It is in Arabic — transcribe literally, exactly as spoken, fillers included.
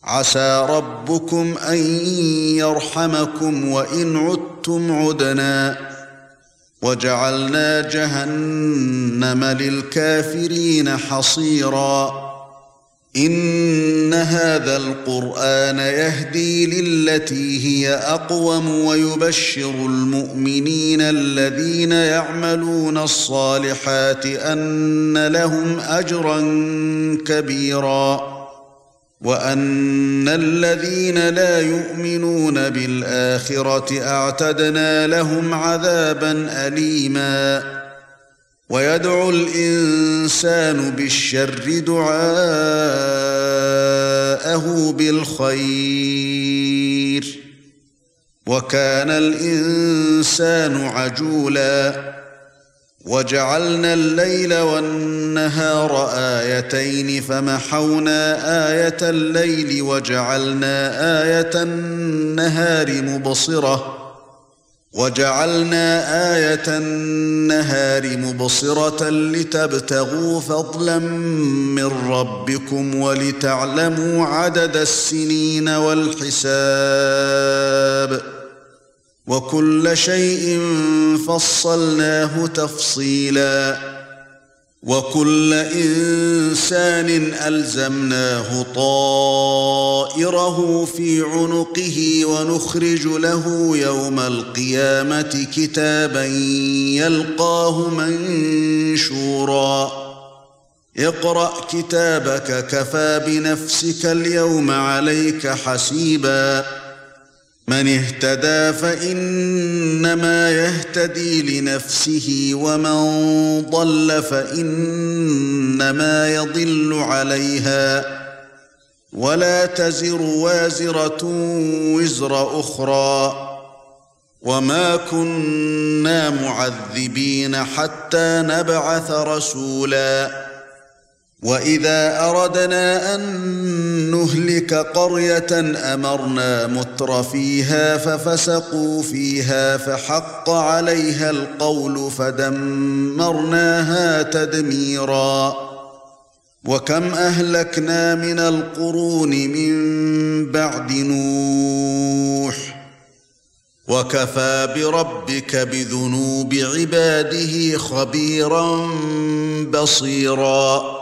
عسى ربكم أن يرحمكم وإن عدتم عدنا وجعلنا جهنم للكافرين حصيرا إن هذا القرآن يهدي للتي هي أقوم ويبشر المؤمنين الذين يعملون الصالحات أن لهم أجرا كبيرا وأن الذين لا يؤمنون بالآخرة أعتدنا لهم عذابا أليما ويدعو الإنسان بالشر دعاءه بالخير وكان الإنسان عجولا وجعلنا الليل والنهار آيتين فمحونا آية الليل وجعلنا آية النهار مبصرة وجعلنا آية النهار مبصرة لتبتغوا فضلا من ربكم ولتعلموا عدد السنين والحساب وكل شيء فصلناه تفصيلا وكل إنسان ألزمناه طائره في عنقه ونخرج له يوم القيامة كتابا يلقاه منشورا اقرأ كتابك كفى بنفسك اليوم عليك حسيبا من اهتدى فإنما يهتدي لنفسه ومن ضل فإنما يضل عليها ولا تزر وازرة وزر أخرى وما كنا معذبين حتى نبعث رسولا وإذا أردنا أن نهلك قرية أمرنا متر فيها ففسقوا فيها فحق عليها القول فدمرناها تدميرا وكم أهلكنا من القرون من بعد نوح وكفى بربك بذنوب عباده خبيرا بصيرا